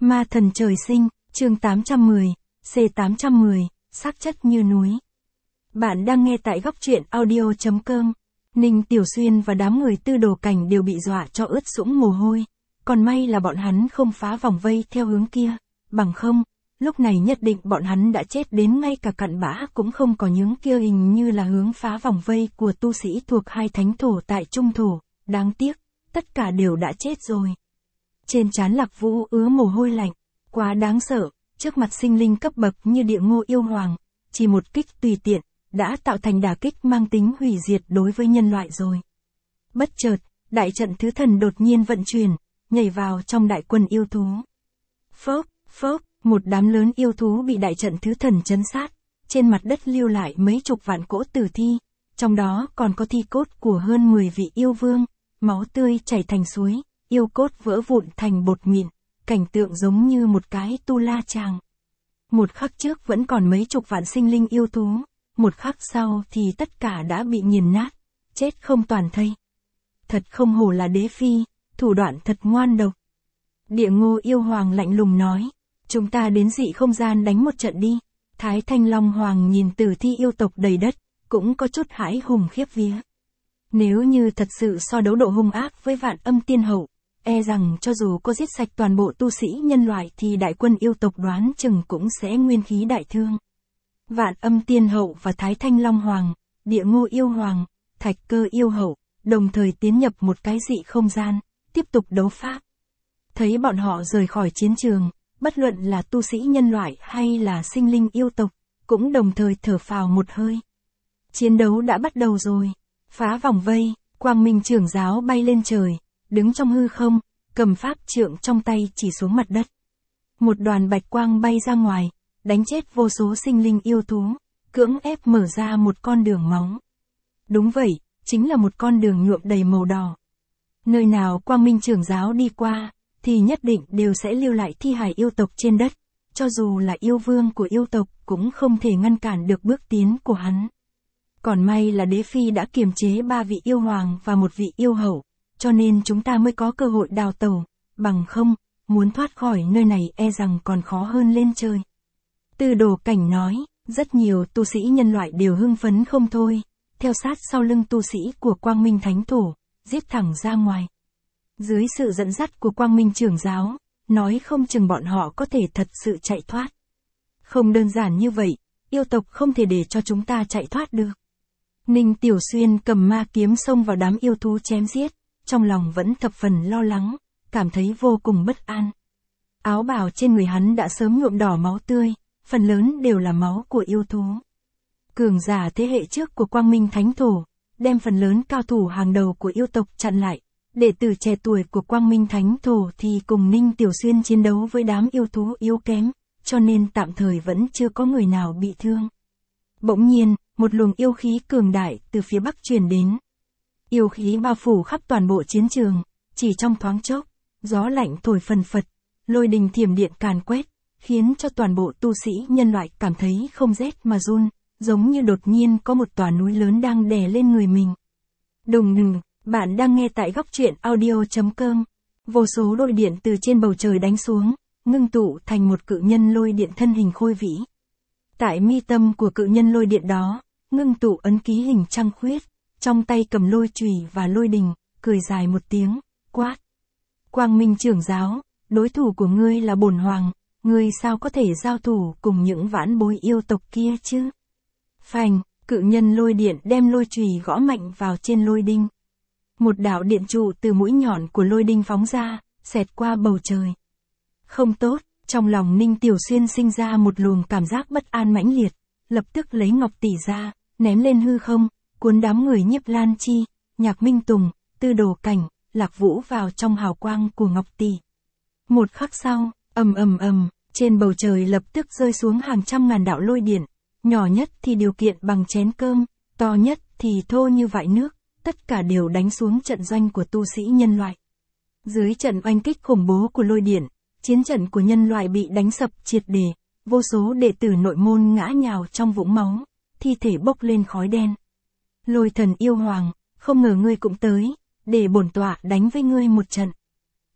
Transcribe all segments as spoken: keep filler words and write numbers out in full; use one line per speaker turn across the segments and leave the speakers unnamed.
Ma thần trời sinh, chương tám trăm mười, C tám trăm mười, xác chất như núi. Bạn đang nghe tại góc truyện audio.com. Ninh Tiểu Xuyên và đám người Tư Đồ Cảnh đều bị dọa cho ướt sũng mồ hôi. Còn may là bọn hắn không phá vòng vây theo hướng kia. Bằng không, lúc này nhất định bọn hắn đã chết đến ngay cả cặn bã cũng không có những kia hình như là hướng phá vòng vây của tu sĩ thuộc hai thánh thổ tại Trung Thổ. Đáng tiếc, tất cả đều đã chết rồi. Trên trán Lạc Vũ ứa mồ hôi lạnh, quá đáng sợ, trước mặt sinh linh cấp bậc như Địa Ngô Yêu Hoàng, chỉ một kích tùy tiện, đã tạo thành đả kích mang tính hủy diệt đối với nhân loại rồi. Bất chợt, đại trận thứ thần đột nhiên vận chuyển, nhảy vào trong đại quân yêu thú. Phốc, phốc, một đám lớn yêu thú bị đại trận thứ thần trấn sát, trên mặt đất lưu lại mấy chục vạn cỗ tử thi, trong đó còn có thi cốt của hơn mười vị yêu vương, máu tươi chảy thành suối, yêu cốt vỡ vụn thành bột mịn, cảnh tượng giống như một cái tu la chàng. Một khắc trước vẫn còn mấy chục vạn sinh linh yêu thú, một khắc sau thì tất cả đã bị nghiền nát, chết không toàn thây. Thật không hổ là đế phi, thủ đoạn thật ngoan độc. Địa Ngô Yêu Hoàng lạnh lùng nói, chúng ta đến dị không gian đánh một trận đi. Thái Thanh Long Hoàng nhìn tử thi yêu tộc đầy đất, cũng có chút hãi hùng khiếp vía. Nếu như thật sự so đấu độ hung ác với Vạn Âm Tiên Hậu, e rằng cho dù có giết sạch toàn bộ tu sĩ nhân loại thì đại quân yêu tộc đoán chừng cũng sẽ nguyên khí đại thương. Vạn Âm Tiên Hậu và Thái Thanh Long Hoàng, Địa Ngô Yêu Hoàng, Thạch Cơ Yêu Hậu, đồng thời tiến nhập một cái dị không gian, tiếp tục đấu pháp. Thấy bọn họ rời khỏi chiến trường, bất luận là tu sĩ nhân loại hay là sinh linh yêu tộc, cũng đồng thời thở phào một hơi. Chiến đấu đã bắt đầu rồi. Phá vòng vây, Quang Minh Trưởng Giáo bay lên trời, đứng trong hư không, cầm pháp trượng trong tay chỉ xuống mặt đất. Một đoàn bạch quang bay ra ngoài, đánh chết vô số sinh linh yêu thú, cưỡng ép mở ra một con đường máu. Đúng vậy, chính là một con đường nhuộm đầy màu đỏ. Nơi nào Quang Minh Trưởng Giáo đi qua, thì nhất định đều sẽ lưu lại thi hài yêu tộc trên đất, cho dù là yêu vương của yêu tộc cũng không thể ngăn cản được bước tiến của hắn. Còn may là đế phi đã kiềm chế ba vị yêu hoàng và một vị yêu hậu, cho nên chúng ta mới có cơ hội đào tẩu, bằng không, muốn thoát khỏi nơi này e rằng còn khó hơn lên trời. Tư Đồ Cảnh nói, rất nhiều tu sĩ nhân loại đều hưng phấn không thôi, theo sát sau lưng tu sĩ của Quang Minh Thánh Thổ, giết thẳng ra ngoài. Dưới sự dẫn dắt của Quang Minh Trưởng Giáo, nói không chừng bọn họ có thể thật sự chạy thoát. Không đơn giản như vậy, yêu tộc không thể để cho chúng ta chạy thoát được. Ninh Tiểu Xuyên cầm ma kiếm xông vào đám yêu thú chém giết, trong lòng vẫn thập phần lo lắng, cảm thấy vô cùng bất an. Áo bào trên người hắn đã sớm nhuộm đỏ máu tươi, phần lớn đều là máu của yêu thú. Cường giả thế hệ trước của Quang Minh Thánh Thổ, đem phần lớn cao thủ hàng đầu của yêu tộc chặn lại. Đệ tử trẻ tuổi của Quang Minh Thánh Thổ thì cùng Ninh Tiểu Xuyên chiến đấu với đám yêu thú yếu kém, cho nên tạm thời vẫn chưa có người nào bị thương. Bỗng nhiên, một luồng yêu khí cường đại từ phía bắc truyền đến. Yêu khí bao phủ khắp toàn bộ chiến trường, chỉ trong thoáng chốc, gió lạnh thổi phần phật, lôi đình thiểm điện càn quét, khiến cho toàn bộ tu sĩ nhân loại cảm thấy không rét mà run, giống như đột nhiên có một tòa núi lớn đang đè lên người mình. Đùng đùng, bạn đang nghe tại góc truyện audio.com. Vô số lôi điện từ trên bầu trời đánh xuống, ngưng tụ thành một cự nhân lôi điện thân hình khôi vĩ. Tại mi tâm của cự nhân lôi điện đó, ngưng tụ ấn ký hình trăng khuyết, trong tay cầm lôi chùy và lôi đình, cười dài một tiếng, quát. Quang Minh Trưởng Giáo, đối thủ của ngươi là bổn hoàng, ngươi sao có thể giao thủ cùng những vãn bối yêu tộc kia chứ? Phành, cự nhân lôi điện đem lôi chùy gõ mạnh vào trên lôi đinh. Một đạo điện trụ từ mũi nhọn của lôi đinh phóng ra, xẹt qua bầu trời. Không tốt, trong lòng Ninh Tiểu Xuyên sinh ra một luồng cảm giác bất an mãnh liệt, lập tức lấy ngọc tỷ ra, ném lên hư không, cuốn đám người Nhiếp Lan Chi, Nhạc Minh Tùng, Tư Đồ Cảnh, Lạc Vũ vào trong hào quang của ngọc tỷ. Một khắc sau, ầm ầm ầm, trên bầu trời lập tức rơi xuống hàng trăm ngàn đạo lôi điện, nhỏ nhất thì điều kiện bằng chén cơm, to nhất thì thô như vại nước, tất cả đều đánh xuống trận doanh của tu sĩ nhân loại. Dưới trận oanh kích khủng bố của lôi điện, chiến trận của nhân loại bị đánh sập triệt để, vô số đệ tử nội môn ngã nhào trong vũng máu, thi thể bốc lên khói đen. Lôi Thần Yêu Hoàng, không ngờ ngươi cũng tới, để bổn tọa đánh với ngươi một trận.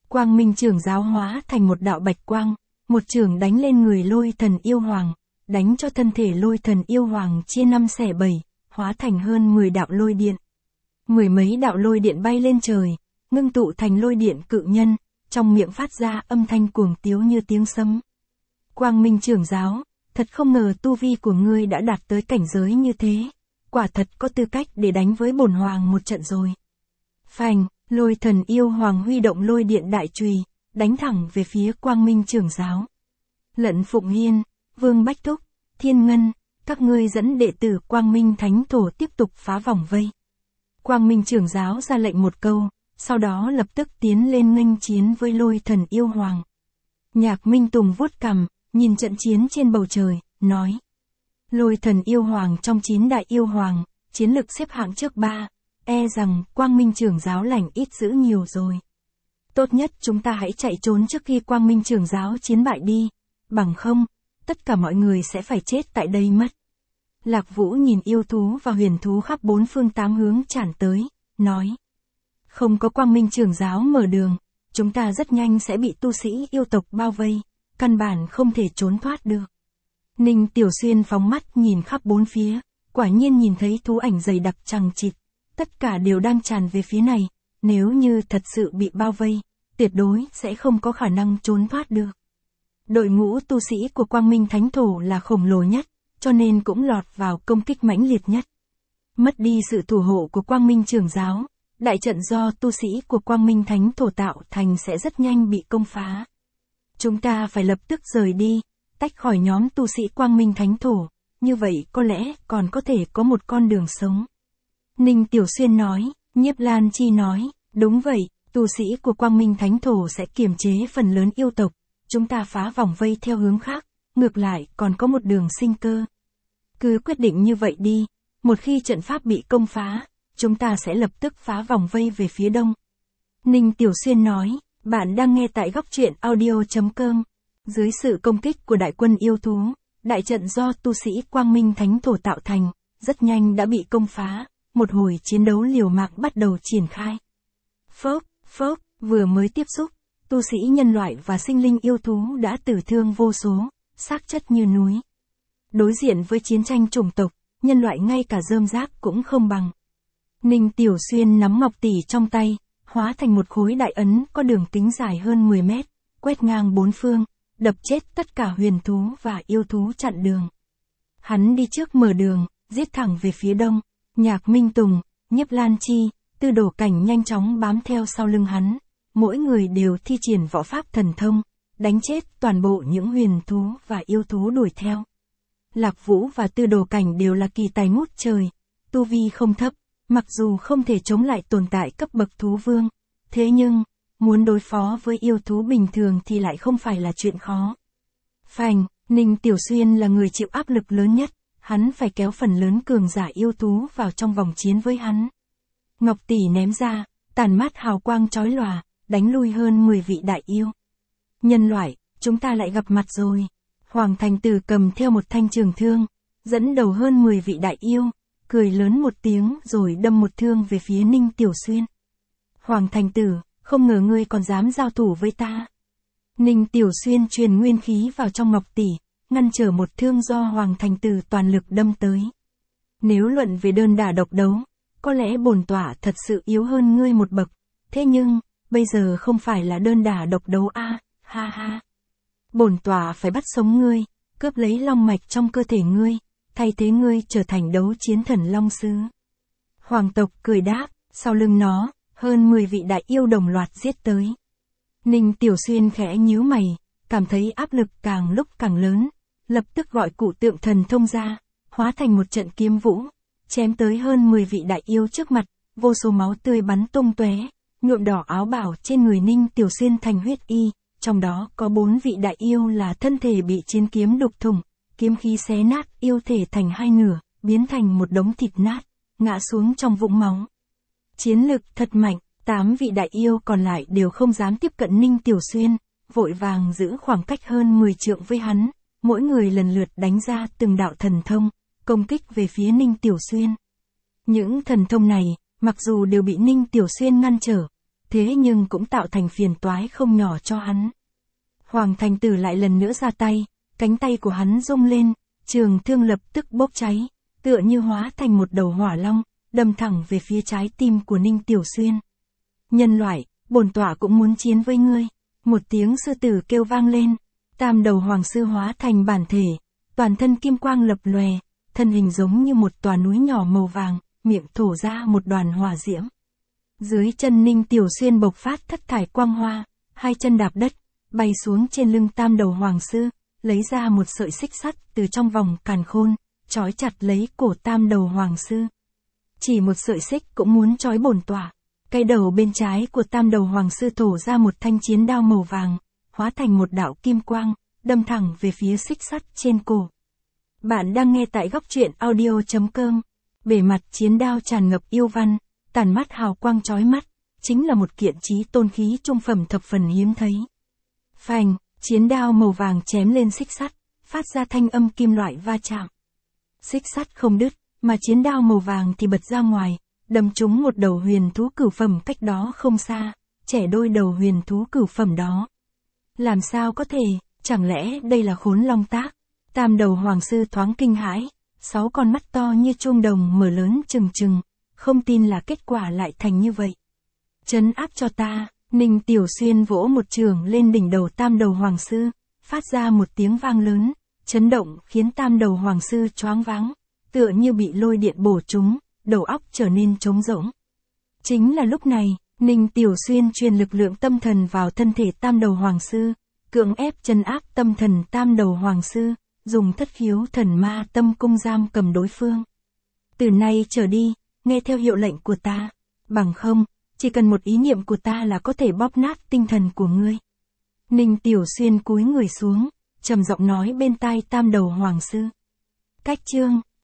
Quang Minh Trưởng Giáo hóa thành một đạo bạch quang, một chưởng đánh lên người Lôi Thần Yêu Hoàng, đánh cho thân thể Lôi Thần Yêu Hoàng chia năm xẻ bảy, hóa thành hơn mười đạo lôi điện. Mười mấy đạo lôi điện bay lên trời, ngưng tụ thành lôi điện cự nhân, trong miệng phát ra âm thanh cuồng tiếu như tiếng sấm. Quang Minh Trưởng Giáo, thật không ngờ tu vi của ngươi đã đạt tới cảnh giới như thế, quả thật có tư cách để đánh với bổn hoàng một trận rồi. Phành, Lôi Thần Yêu Hoàng huy động lôi điện đại chùy, đánh thẳng về phía Quang Minh Trưởng Giáo. Lận Phụng Hiên, Vương Bách Thúc, Thiên Ngân, các ngươi dẫn đệ tử Quang Minh Thánh Thổ tiếp tục phá vòng vây. Quang Minh Trưởng Giáo ra lệnh một câu, sau đó lập tức tiến lên nghênh chiến với Lôi Thần Yêu Hoàng. Nhạc Minh Tùng vuốt cằm, nhìn trận chiến trên bầu trời, nói. Lôi Thần Yêu Hoàng trong chín đại yêu hoàng, chiến lực xếp hạng trước ba, e rằng Quang Minh Trưởng Giáo lành ít dữ nhiều rồi. Tốt nhất chúng ta hãy chạy trốn trước khi Quang Minh Trưởng Giáo chiến bại đi, bằng không, tất cả mọi người sẽ phải chết tại đây mất. Lạc Vũ nhìn yêu thú và huyền thú khắp bốn phương tám hướng tràn tới, nói. Không có Quang Minh Trưởng Giáo mở đường, chúng ta rất nhanh sẽ bị tu sĩ yêu tộc bao vây, căn bản không thể trốn thoát được. Ninh Tiểu Xuyên phóng mắt nhìn khắp bốn phía, quả nhiên nhìn thấy thú ảnh dày đặc chằng chịt, tất cả đều đang tràn về phía này, nếu như thật sự bị bao vây, tuyệt đối sẽ không có khả năng trốn thoát được. Đội ngũ tu sĩ của Quang Minh Thánh Thổ là khổng lồ nhất, cho nên cũng lọt vào công kích mãnh liệt nhất. Mất đi sự thủ hộ của Quang Minh Trưởng Giáo, đại trận do tu sĩ của Quang Minh Thánh Thổ tạo thành sẽ rất nhanh bị công phá. Chúng ta phải lập tức rời đi, tách khỏi nhóm tu sĩ Quang Minh Thánh Thổ, như vậy có lẽ còn có thể có một con đường sống. Ninh Tiểu Xuyên nói, Nhiếp Lan Chi nói, đúng vậy, tu sĩ của Quang Minh Thánh Thổ sẽ kiềm chế phần lớn yêu tộc, chúng ta phá vòng vây theo hướng khác, ngược lại còn có một đường sinh cơ. Cứ quyết định như vậy đi, một khi trận pháp bị công phá, chúng ta sẽ lập tức phá vòng vây về phía đông. Ninh Tiểu Xuyên nói, bạn đang nghe tại góc truyện audio chấm com. Dưới sự công kích của đại quân yêu thú, đại trận do tu sĩ Quang Minh Thánh Thổ tạo thành, rất nhanh đã bị công phá, một hồi chiến đấu liều mạng bắt đầu triển khai. Phốc, phốc, vừa mới tiếp xúc, tu sĩ nhân loại và sinh linh yêu thú đã tử thương vô số, xác chất như núi. Đối diện với chiến tranh chủng tộc, nhân loại ngay cả rơm rác cũng không bằng. Ninh Tiểu Xuyên nắm ngọc tỷ trong tay, hóa thành một khối đại ấn có đường kính dài hơn mười mét, quét ngang bốn phương, đập chết tất cả huyền thú và yêu thú chặn đường. Hắn đi trước mở đường, giết thẳng về phía đông, Nhạc Minh Tùng, Nhiếp Lan Chi, Tư Đồ Cảnh nhanh chóng bám theo sau lưng hắn, mỗi người đều thi triển võ pháp thần thông, đánh chết toàn bộ những huyền thú và yêu thú đuổi theo. Lạc Vũ và Tư Đồ Cảnh đều là kỳ tài ngút trời, tu vi không thấp, mặc dù không thể chống lại tồn tại cấp bậc thú vương, thế nhưng, muốn đối phó với yêu thú bình thường thì lại không phải là chuyện khó. Phành, Ninh Tiểu Xuyên là người chịu áp lực lớn nhất, hắn phải kéo phần lớn cường giả yêu thú vào trong vòng chiến với hắn. Ngọc tỷ ném ra, tàn mát hào quang chói lòa, đánh lui hơn mười vị đại yêu. Nhân loại, chúng ta lại gặp mặt rồi. Hoàng Thành Tử cầm theo một thanh trường thương, dẫn đầu hơn mười vị đại yêu, cười lớn một tiếng rồi đâm một thương về phía Ninh Tiểu Xuyên. Hoàng Thành Tử, không ngờ ngươi còn dám giao thủ với ta. Ninh Tiểu Xuyên truyền nguyên khí vào trong ngọc tỷ, ngăn trở một thương do Hoàng Thành Tử toàn lực đâm tới. Nếu luận về đơn đả độc đấu, có lẽ bổn tọa thật sự yếu hơn ngươi một bậc, thế nhưng, bây giờ không phải là đơn đả độc đấu a, à, ha ha. Bổn tọa phải bắt sống ngươi, cướp lấy long mạch trong cơ thể ngươi, thay thế ngươi trở thành đấu chiến thần long sứ. Hoàng tộc cười đáp, sau lưng nó, hơn mười vị đại yêu đồng loạt giết tới. Ninh Tiểu Xuyên khẽ nhíu mày, cảm thấy áp lực càng lúc càng lớn, lập tức gọi cụ tượng thần thông ra, hóa thành một trận kiếm vũ, chém tới hơn mười vị đại yêu trước mặt, vô số máu tươi bắn tung tóe, nhuộm đỏ áo bào trên người Ninh Tiểu Xuyên thành huyết y, trong đó có bốn vị đại yêu là thân thể bị chiến kiếm đục thủng, kiếm khí xé nát yêu thể thành hai nửa, biến thành một đống thịt nát, ngã xuống trong vũng máu. Chiến lực thật mạnh, tám vị đại yêu còn lại đều không dám tiếp cận Ninh Tiểu Xuyên, vội vàng giữ khoảng cách hơn mười trượng với hắn, mỗi người lần lượt đánh ra từng đạo thần thông, công kích về phía Ninh Tiểu Xuyên. Những thần thông này, mặc dù đều bị Ninh Tiểu Xuyên ngăn trở, thế nhưng cũng tạo thành phiền toái không nhỏ cho hắn. Hoàng thành tử lại lần nữa ra tay, cánh tay của hắn rung lên, trường thương lập tức bốc cháy, tựa như hóa thành một đầu hỏa long, đâm thẳng về phía trái tim của Ninh Tiểu Xuyên. Nhân loại, bổn tọa cũng muốn chiến với ngươi. Một tiếng sư tử kêu vang lên, tam đầu hoàng sư hóa thành bản thể, toàn thân kim quang lập lòe, thân hình giống như một tòa núi nhỏ màu vàng, miệng thổ ra một đoàn hỏa diễm. Dưới chân Ninh Tiểu Xuyên bộc phát thất thải quang hoa, hai chân đạp đất, bay xuống trên lưng tam đầu hoàng sư, lấy ra một sợi xích sắt từ trong vòng càn khôn, trói chặt lấy cổ tam đầu hoàng sư. Chỉ một sợi xích cũng muốn trói bổn tọa. Cái đầu bên trái của tam đầu hoàng sư thổ ra một thanh chiến đao màu vàng, hóa thành một đạo kim quang, đâm thẳng về phía xích sắt trên cổ. Bạn đang nghe tại góc truyện audio chấm com. Bề mặt chiến đao tràn ngập yêu văn, tàn mắt hào quang chói mắt, chính là một kiện chí tôn khí trung phẩm thập phần hiếm thấy. Phành, chiến đao màu vàng chém lên xích sắt, phát ra thanh âm kim loại va chạm. Xích sắt không đứt, mà chiến đao màu vàng thì bật ra ngoài, đâm trúng một đầu huyền thú cửu phẩm cách đó không xa, chẻ đôi đầu huyền thú cửu phẩm đó. Làm sao có thể, chẳng lẽ đây là Khốn Long Tác? Tam đầu hoàng sư thoáng kinh hãi, sáu con mắt to như chuông đồng mở lớn trừng trừng, không tin là kết quả lại thành như vậy. Trấn áp cho ta, Ninh Tiểu Xuyên vỗ một chưởng lên đỉnh đầu tam đầu hoàng sư, phát ra một tiếng vang lớn, chấn động khiến tam đầu hoàng sư choáng váng, tựa như bị lôi điện bổ trúng, đầu óc trở nên trống rỗng. Chính là lúc này, Ninh Tiểu Xuyên truyền lực lượng tâm thần vào thân thể tam đầu hoàng sư, cưỡng ép trấn áp tâm thần tam đầu hoàng sư, dùng thất khiếu thần ma tâm cung giam cầm đối phương. Từ nay trở đi, nghe theo hiệu lệnh của ta, bằng không, chỉ cần một ý niệm của ta là có thể bóp nát tinh thần của ngươi. Ninh Tiểu Xuyên cúi người xuống, trầm giọng nói bên tai tam đầu hoàng sư. Cách chương